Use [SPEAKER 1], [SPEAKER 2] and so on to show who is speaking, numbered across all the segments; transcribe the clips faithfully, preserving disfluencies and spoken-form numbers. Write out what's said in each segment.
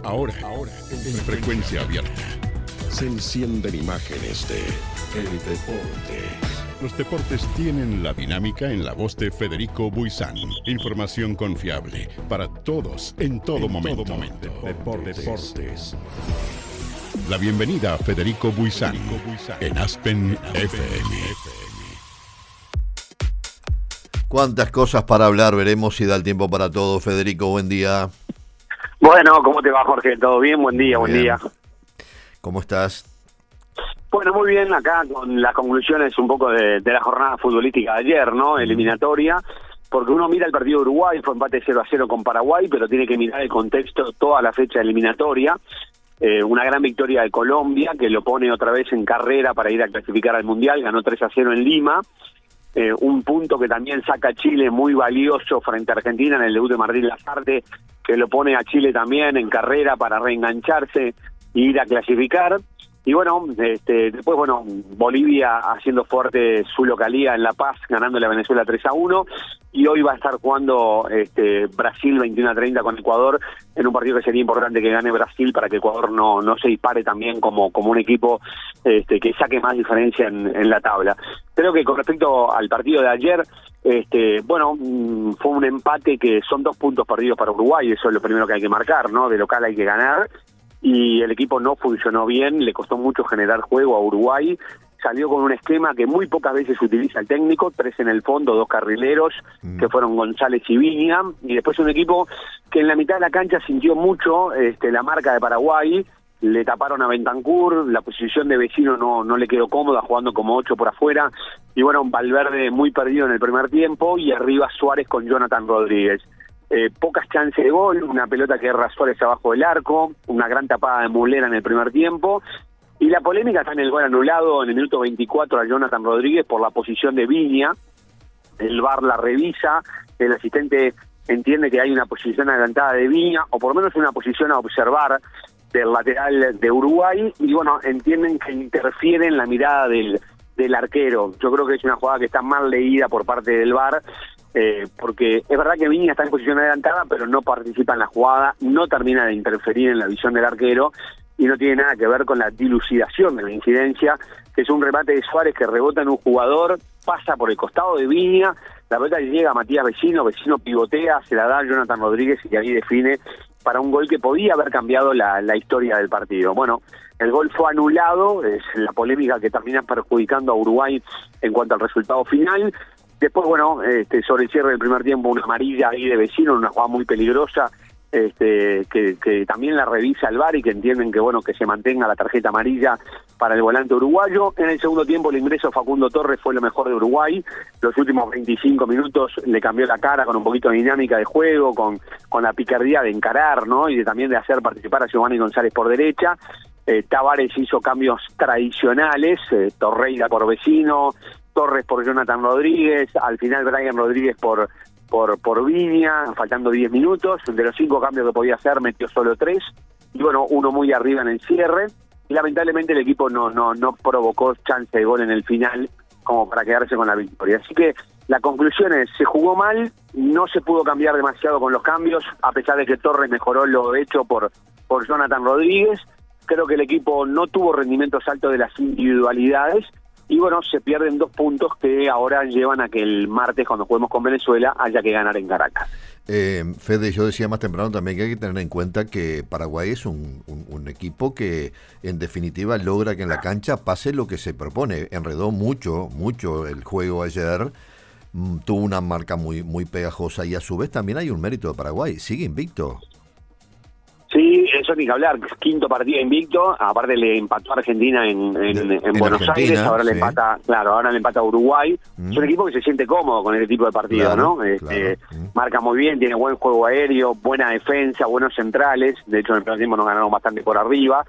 [SPEAKER 1] Ahora, ahora, en frecuencia abierta. Se encienden imágenes de El Deporte. Los deportes tienen la dinámica en la voz de Federico Buizán. Información confiable para todos, en todo en momento. Todo momento. Deportes. Deportes. La bienvenida a Federico Buizán en Aspen F M.
[SPEAKER 2] Cuántas cosas para hablar, veremos si da el tiempo para todo. Federico, buen día.
[SPEAKER 3] Bueno, ¿cómo te va, Jorge? ¿Todo bien? Buen día, buen día.
[SPEAKER 2] ¿Cómo estás?
[SPEAKER 3] Bueno, muy bien, acá con las conclusiones un poco de, de la jornada futbolística de ayer, ¿no? Eliminatoria, porque uno mira el partido de Uruguay, fue empate cero a cero con Paraguay, pero tiene que mirar el contexto toda la fecha eliminatoria. Eh, una gran victoria de Colombia, que lo pone otra vez en carrera para ir a clasificar al Mundial, ganó tres a cero en Lima. Eh, un punto que también saca a Chile muy valioso frente a Argentina en el debut de Martín Lazarte, que lo pone a Chile también en carrera para reengancharse e ir a clasificar. Y bueno, este, después, bueno, Bolivia haciendo fuerte su localía en La Paz, ganándole a Venezuela tres a uno, y hoy va a estar jugando este, Brasil veintiuno a treinta con Ecuador, en un partido que sería importante que gane Brasil para que Ecuador no no se dispare también como, como un equipo este, que saque más diferencia en, en la tabla. Creo que con respecto al partido de ayer, este, bueno, fue un empate que son dos puntos perdidos para Uruguay, eso es lo primero que hay que marcar, ¿no? De local hay que ganar. Y el equipo no funcionó bien, le costó mucho generar juego a Uruguay, salió con un esquema que muy pocas veces utiliza el técnico, tres en el fondo, dos carrileros, mm. que fueron González y Viña, y después un equipo que en la mitad de la cancha sintió mucho este, la marca de Paraguay, le taparon a Bentancur, la posición de Vecino no, no le quedó cómoda, jugando como ocho por afuera, y bueno, Valverde muy perdido en el primer tiempo, y arriba Suárez con Jonathan Rodríguez. Eh, pocas chances de gol, una pelota que erra Suárez abajo del arco, una gran tapada de Mulera en el primer tiempo, y la polémica está en el gol anulado en el minuto veinticuatro a Jonathan Rodríguez por la posición de Viña. El V A R la revisa, el asistente entiende que hay una posición adelantada de Viña, o por lo menos una posición a observar del lateral de Uruguay, y bueno, entienden que interfiere en la mirada del, del arquero. Yo creo que es una jugada que está mal leída por parte del V A R, Eh, porque es verdad que Viña está en posición adelantada, pero no participa en la jugada, no termina de interferir en la visión del arquero, y no tiene nada que ver con la dilucidación de la incidencia, que es un remate de Suárez que rebota en un jugador, pasa por el costado de Viña, la pelota llega a Matías Vecino, Vecino pivotea, se la da a Jonathan Rodríguez, y ahí define para un gol que podía haber cambiado la, la historia del partido. Bueno, el gol fue anulado, es la polémica que termina perjudicando a Uruguay en cuanto al resultado final. Después, bueno, este, sobre el cierre del primer tiempo, una amarilla ahí de Vecino, una jugada muy peligrosa, este, que, que también la revisa el V A R y que entienden que, bueno, que se mantenga la tarjeta amarilla para el volante uruguayo. En el segundo tiempo, el ingreso de Facundo Torres fue lo mejor de Uruguay. Los últimos veinticinco minutos le cambió la cara con un poquito de dinámica de juego, con, con la picardía de encarar, ¿no? Y de, también de hacer participar a Giovanni González por derecha. Eh, Tavares hizo cambios tradicionales, eh, Torreira por Vecino, Torres por Jonathan Rodríguez, al final Brian Rodríguez por por por Viña, faltando diez minutos, de los cinco cambios que podía hacer metió solo tres, y bueno, uno muy arriba en el cierre, y lamentablemente el equipo no no no provocó chance de gol en el final como para quedarse con la victoria. Así que la conclusión es, se jugó mal, no se pudo cambiar demasiado con los cambios, a pesar de que Torres mejoró lo hecho por, por Jonathan Rodríguez. Creo que el equipo no tuvo rendimientos altos de las individualidades, y bueno, se pierden dos puntos que ahora llevan a que el martes, cuando juguemos con Venezuela, haya que ganar en Caracas.
[SPEAKER 2] Eh, Fede, yo decía más temprano también que hay que tener en cuenta que Paraguay es un, un, un equipo que en definitiva logra que en la cancha pase lo que se propone. Enredó mucho, mucho el juego ayer, mm, tuvo una marca muy, muy pegajosa, y a su vez también hay un mérito de Paraguay, sigue invicto.
[SPEAKER 3] Sí, eso ni que hablar, quinto partido invicto, aparte le empató a Argentina en, en, en, en Buenos Argentina, Aires, ahora sí. le empata, claro, ahora le empata a Uruguay. Mm. Es un equipo que se siente cómodo con este tipo de partidos, claro, ¿no? Este, claro. Marca muy bien, tiene buen juego aéreo, buena defensa, buenos centrales, de hecho en el primer tiempo nos ganaron bastante por arriba.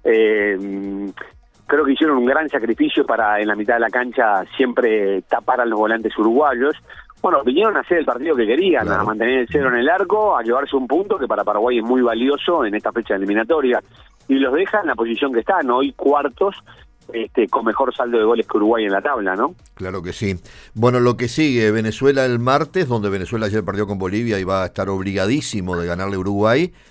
[SPEAKER 3] Eh, creo que hicieron un gran sacrificio para en la mitad de la cancha siempre tapar a los volantes uruguayos. Bueno, vinieron a hacer el partido que querían, claro, a mantener el cero en el arco, a llevarse un punto que para Paraguay es muy valioso en esta fecha eliminatoria, y los deja en la posición que están, hoy cuartos, este, con mejor saldo de goles que Uruguay en la tabla, ¿no?
[SPEAKER 2] Claro que sí. Bueno, lo que sigue, Venezuela el martes, donde Venezuela ayer perdió con Bolivia y va a estar obligadísimo de ganarle a Uruguay.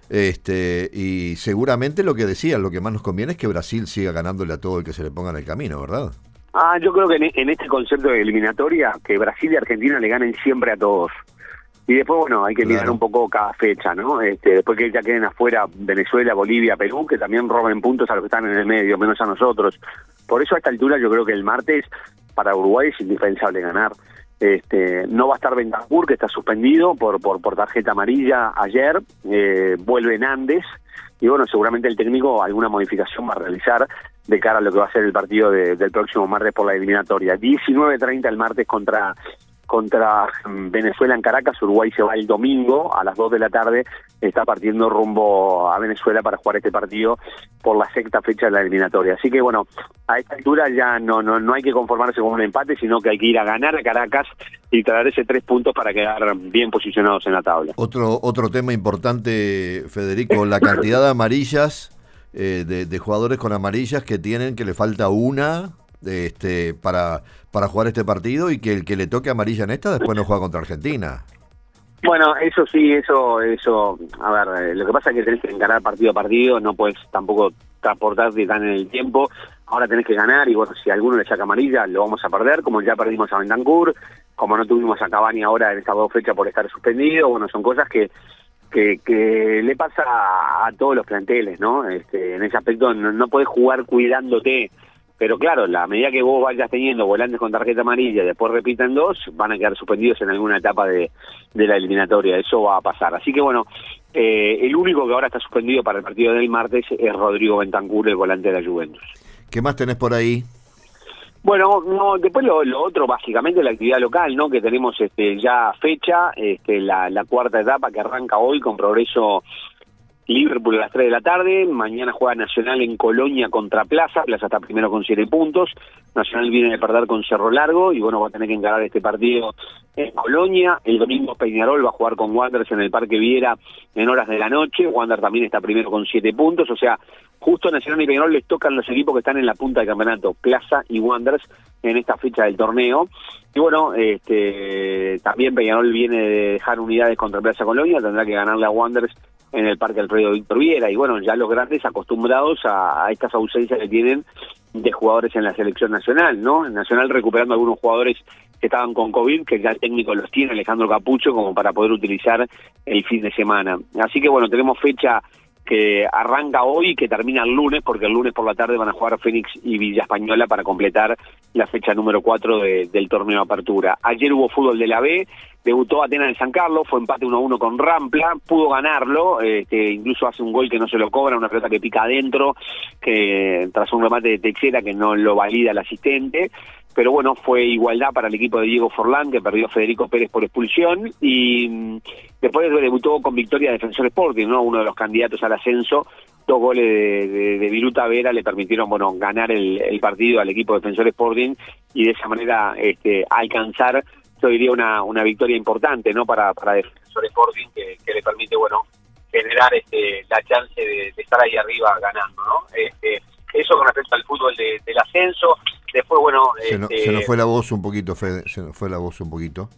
[SPEAKER 2] Este, y seguramente lo que decían, lo que más nos conviene es que Brasil siga ganándole a todo el que se le ponga en el camino, ¿verdad?
[SPEAKER 3] Ah, yo creo que en, en este concepto de eliminatoria, que Brasil y Argentina le ganen siempre a todos. Y después, bueno, hay que
[SPEAKER 2] Claro.
[SPEAKER 3] mirar un poco cada fecha, ¿no? Este, después que ya queden afuera Venezuela, Bolivia, Perú, que también roben puntos a los que están en el medio, menos a nosotros. Por eso a esta altura yo creo que el martes para Uruguay es indispensable ganar. Este, no va a estar Bentancur, que está suspendido por por, por tarjeta amarilla ayer, eh, vuelve Nández, y bueno, seguramente el técnico alguna modificación va a realizar de cara a lo que va a ser el partido de, del próximo martes por la eliminatoria. diecinueve treinta el martes contra... contra Venezuela en Caracas. Uruguay se va el domingo a las dos de la tarde, está partiendo rumbo a Venezuela para jugar este partido por la sexta fecha de la eliminatoria. Así que bueno, a esta altura ya no no no hay que conformarse con un empate, sino que hay que ir a ganar a Caracas y traer ese tres puntos para quedar bien posicionados en la tabla.
[SPEAKER 2] Otro otro tema importante, Federico, la cantidad de amarillas, eh, de, de jugadores con amarillas que tienen, que le falta una este para para jugar este partido, y que el que le toque amarilla en esta después no juega contra Argentina.
[SPEAKER 3] Bueno, eso sí, eso, eso, a ver, eh, lo que pasa es que tenés que encarar partido a partido, no puedes tampoco transportarte tan en el tiempo, ahora tenés que ganar, y bueno, si alguno le saca amarilla, lo vamos a perder, como ya perdimos a Bentancur, como no tuvimos a Cavani ahora en estas dos fechas por estar suspendido, bueno, son cosas que que, que le pasa a, a todos los planteles, ¿no? Este, en ese aspecto no, no podés jugar cuidándote. Pero claro, la medida que vos vayas teniendo volantes con tarjeta amarilla y después repitan dos, van a quedar suspendidos en alguna etapa de, de la eliminatoria. Eso va a pasar. Así que bueno, eh, el único que ahora está suspendido para el partido del martes es Rodrigo Bentancur, el volante de la Juventus.
[SPEAKER 2] ¿Qué más tenés por ahí?
[SPEAKER 3] Bueno, no, después lo, lo otro, básicamente la actividad local, ¿no? Que tenemos este, ya fecha, este, la, la cuarta etapa que arranca hoy con Progreso Liverpool a las tres de la tarde. Mañana juega Nacional en Colonia contra Plaza. Plaza está primero con siete puntos. Nacional viene de perder con Cerro Largo y bueno, va a tener que encarar este partido en Colonia. El domingo Peñarol va a jugar con Wanderers en el Parque Viera en horas de la noche. Wander también está primero con siete puntos. O sea, justo Nacional y Peñarol les tocan los equipos que están en la punta del campeonato, Plaza y Wanderers, en esta fecha del torneo. Y bueno, este también Peñarol viene de dejar unidades contra Plaza Colonia. Tendrá que ganarle a Wanderers en el Parque Alfredo Víctor Viera, y bueno, ya los grandes acostumbrados a, a estas ausencias que tienen de jugadores en la selección nacional, ¿no? En Nacional recuperando algunos jugadores que estaban con COVID, que ya el técnico los tiene, Alejandro Capucho, como para poder utilizar el fin de semana. Así que bueno, tenemos fecha que arranca hoy y que termina el lunes, porque el lunes por la tarde van a jugar Fénix y Villa Española para completar la fecha número cuatro de, del torneo de apertura. Ayer hubo fútbol de la B, debutó Atenas de San Carlos, fue empate uno a uno con Rampla, pudo ganarlo, este, incluso hace un gol que no se lo cobra, una pelota que pica adentro, que tras un remate de Teixeira que no lo valida el asistente. Pero bueno, fue igualdad para el equipo de Diego Forlán, que perdió a Federico Pérez por expulsión, y después debutó con victoria Defensor Sporting, ¿no? Uno de los candidatos al ascenso. Dos goles de, de, de Viruta Vera le permitieron, bueno, ganar el, el partido al equipo de Defensor Sporting, y de esa manera este, alcanzar, yo diría, una, una victoria importante, ¿no? Para, para Defensor Sporting, que, que le permite, bueno, generar este, la chance de, de estar ahí arriba ganando, ¿no? Este, eso con respecto al fútbol de, del ascenso. Después, bueno...
[SPEAKER 2] Se, no,
[SPEAKER 3] este...
[SPEAKER 2] se nos fue la voz un poquito, Fede, se nos fue la voz un poquito.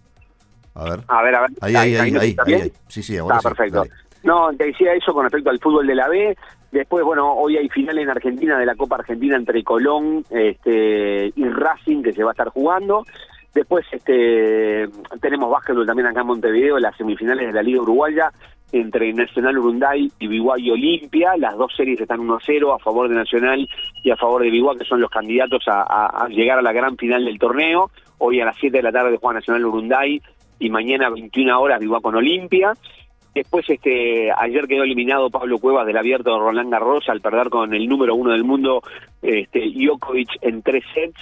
[SPEAKER 2] A ver.
[SPEAKER 3] A ver, a ver.
[SPEAKER 2] Ahí, ahí, ahí, ahí, ahí, ahí. Sí, sí, ahora
[SPEAKER 3] está
[SPEAKER 2] sí,
[SPEAKER 3] perfecto.
[SPEAKER 2] dale.
[SPEAKER 3] No, te decía eso con respecto al fútbol de la B. Después, bueno, hoy hay final en Argentina de la Copa Argentina entre Colón este, y Racing, que se va a estar jugando. Después este tenemos básquetbol también acá en Montevideo, las semifinales de la Liga Uruguaya entre Nacional Urunday y Biguá y Olimpia. Las dos series están uno a cero a favor de Nacional y a favor de Biguá, que son los candidatos a, a, a llegar a la gran final del torneo. Hoy a las siete de la tarde juega Nacional Urunday y mañana a veintiuna horas Biguá con Olimpia. Después, este, ayer quedó eliminado Pablo Cuevas del Abierto de Roland Garros al perder con el número uno del mundo, este, Djokovic, en tres sets.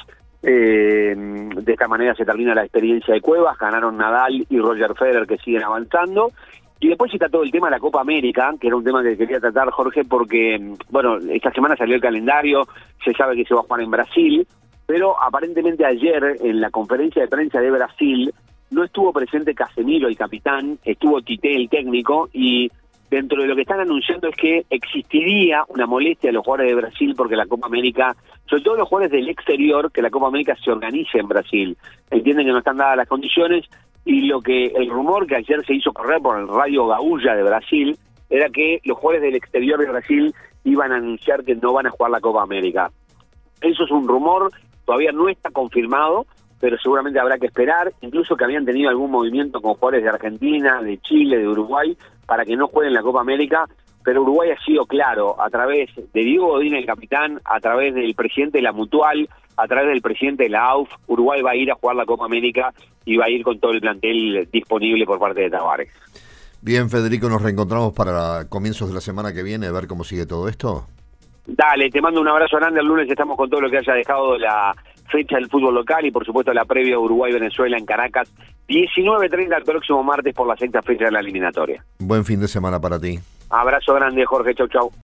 [SPEAKER 3] Eh, de esta manera se termina la experiencia de Cuevas. Ganaron Nadal y Roger Federer, que siguen avanzando. Y después está todo el tema de la Copa América, que era un tema que quería tratar, Jorge, porque, bueno, esta semana salió el calendario, se sabe que se va a jugar en Brasil, pero aparentemente ayer, en la conferencia de prensa de Brasil, no estuvo presente Casemiro, el capitán, estuvo Tite, el técnico, y dentro de lo que están anunciando es que existiría una molestia a los jugadores de Brasil porque la Copa América, sobre todo los jugadores del exterior, que la Copa América se organice en Brasil. Entienden que no están dadas las condiciones, y lo que el rumor que ayer se hizo correr por el Radio Gaúcha de Brasil era que los jugadores del exterior de Brasil iban a anunciar que no van a jugar la Copa América. Eso es un rumor, todavía no está confirmado, pero seguramente habrá que esperar, incluso que habían tenido algún movimiento con jugadores de Argentina, de Chile, de Uruguay, para que no jueguen la Copa América, pero Uruguay ha sido claro, a través de Diego Godín, el capitán, a través del presidente de la Mutual, a través del presidente de la A U F, Uruguay va a ir a jugar la Copa América y va a ir con todo el plantel disponible por parte de Tabárez.
[SPEAKER 2] Bien, Federico, nos reencontramos para comienzos de la semana que viene, a ver cómo sigue todo esto.
[SPEAKER 3] Dale, te mando un abrazo grande, el lunes estamos con todo lo que haya dejado la fecha del fútbol local y por supuesto la previa Uruguay-Venezuela en Caracas, diecinueve treinta el próximo martes por la sexta fecha de la eliminatoria.
[SPEAKER 2] Buen fin de semana para ti.
[SPEAKER 3] Abrazo grande, Jorge, chau chau.